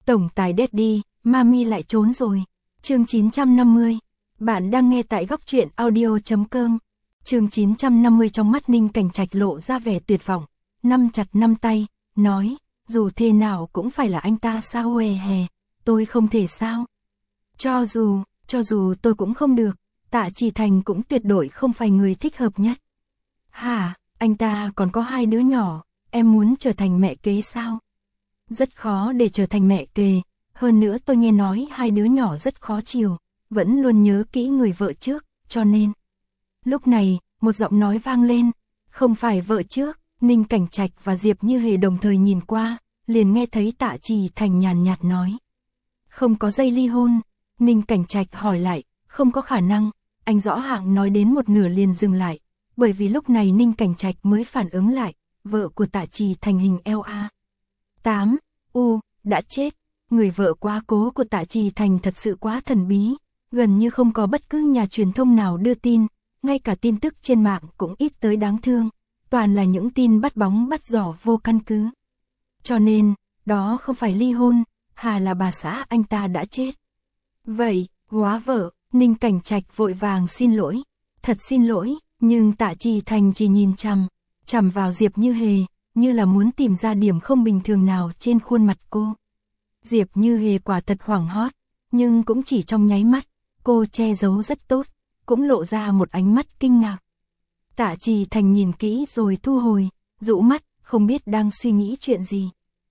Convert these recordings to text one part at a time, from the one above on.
Tổng tài Daddy, Mami lại trốn rồi. Chương 950. Bạn đang nghe tại góc truyện audio.com. Chương 950. Trong mắt Ninh Cảnh Trạch lộ ra vẻ tuyệt vọng, nắm chặt nắm tay, nói, dù thế nào cũng phải là anh ta sao hề hè, tôi không thể sao. Cho dù tôi cũng không được, Tạ Chỉ Thành cũng tuyệt đối không phải người thích hợp nhất. Hả, anh ta còn có 2 đứa nhỏ, em muốn trở thành mẹ kế sao? Rất khó để trở thành mẹ kế, hơn nữa tôi nghe nói 2 đứa nhỏ rất khó chiều, vẫn luôn nhớ kỹ người vợ trước, cho nên. Lúc này, một giọng nói vang lên, không phải vợ trước. Ninh Cảnh Trạch và Diệp Như Hề đồng thời nhìn qua, liền nghe thấy Tạ Chỉ Thành nhàn nhạt nói. Không có dây ly hôn. Ninh Cảnh Trạch hỏi lại, không có khả năng. Anh rõ hạng nói đến một nửa liền dừng lại, bởi vì lúc này Ninh Cảnh Trạch mới phản ứng lại, vợ của Tạ Chỉ Thành hình LA8, đã chết. Người vợ quá cố của Tạ Chỉ Thành thật sự quá thần bí, gần như không có bất cứ nhà truyền thông nào đưa tin, ngay cả tin tức trên mạng cũng ít tới đáng thương. Toàn là những tin bắt bóng bắt giỏ vô căn cứ. Cho nên, đó không phải ly hôn, hà là bà xã anh ta đã chết. Vậy, góa vợ, Ninh Cảnh Trạch vội vàng xin lỗi. Thật xin lỗi, nhưng Tạ Chỉ Thành chỉ nhìn chằm vào Diệp Như Hề, như là muốn tìm ra điểm không bình thường nào trên khuôn mặt cô. Diệp Như Hề quả thật hoảng hốt, nhưng cũng chỉ trong nháy mắt, cô che giấu rất tốt, cũng lộ ra một ánh mắt kinh ngạc. Tạ Chỉ Thành nhìn kỹ rồi thu hồi, rũ mắt, không biết đang suy nghĩ chuyện gì.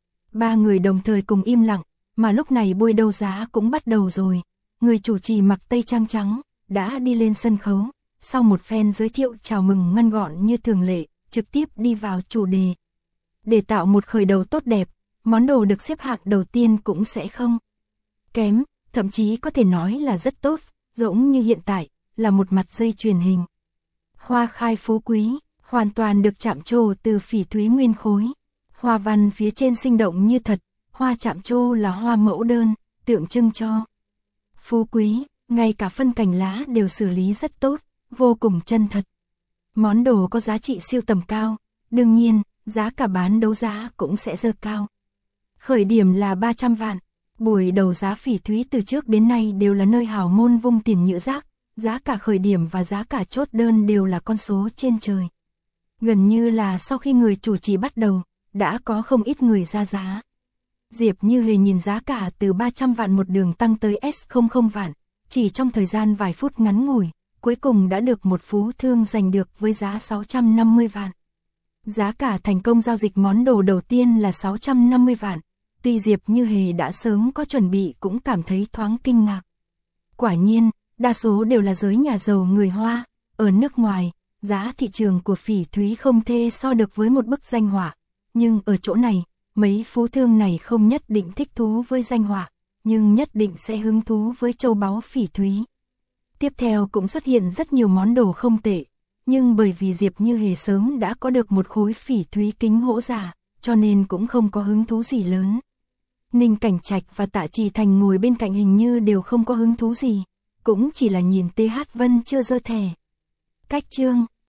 3 người đồng thời cùng im lặng, mà lúc này buổi đấu giá cũng bắt đầu rồi. Người chủ trì mặc tây trang trắng, đã đi lên sân khấu, sau một phen giới thiệu chào mừng ngắn gọn như thường lệ, trực tiếp đi vào chủ đề. Để tạo một khởi đầu tốt đẹp, món đồ được xếp hạng đầu tiên cũng sẽ không kém, thậm chí có thể nói là rất tốt, giống như hiện tại, là một mặt dây chuyền hình. Hoa khai phú quý, hoàn toàn được chạm trổ từ phỉ thúy nguyên khối. Hoa văn phía trên sinh động như thật, hoa chạm trổ là hoa mẫu đơn, tượng trưng cho phú quý, ngay cả phân cành lá đều xử lý rất tốt, vô cùng chân thật. Món đồ có giá trị siêu tầm cao, đương nhiên, giá cả bán đấu giá cũng sẽ dơ cao. Khởi điểm là 300 vạn, buổi đấu giá phỉ thúy từ trước đến nay đều là nơi hào môn vung tiền nhỡ rác. Giá cả khởi điểm và giá cả chốt đơn đều là con số trên trời. Gần như là sau khi người chủ trì bắt đầu, đã có không ít người ra giá. Diệp Như Hề nhìn giá cả từ 300 vạn một đường tăng tới S00 vạn, chỉ trong thời gian vài phút ngắn ngủi, cuối cùng đã được một phú thương giành được với giá 650 vạn. Giá cả thành công giao dịch món đồ đầu tiên là 650 vạn, tuy Diệp Như Hề đã sớm có chuẩn bị cũng cảm thấy thoáng kinh ngạc. Quả nhiên, đa số đều là giới nhà giàu người Hoa, ở nước ngoài, giá thị trường của phỉ thúy không thể so được với một bức danh họa, nhưng ở chỗ này, mấy phú thương này không nhất định thích thú với danh họa, nhưng nhất định sẽ hứng thú với châu báu phỉ thúy. Tiếp theo cũng xuất hiện rất nhiều món đồ không tệ, nhưng bởi vì Diệp Như Hề sớm đã có được một khối phỉ thúy kính hỗ giả, cho nên cũng không có hứng thú gì lớn. Ninh Cảnh Trạch và Tạ Chỉ Thành ngồi bên cạnh hình như đều không có hứng thú gì. Cũng chỉ là nhìn TH Vân chưa dơ thẻ. Cách chương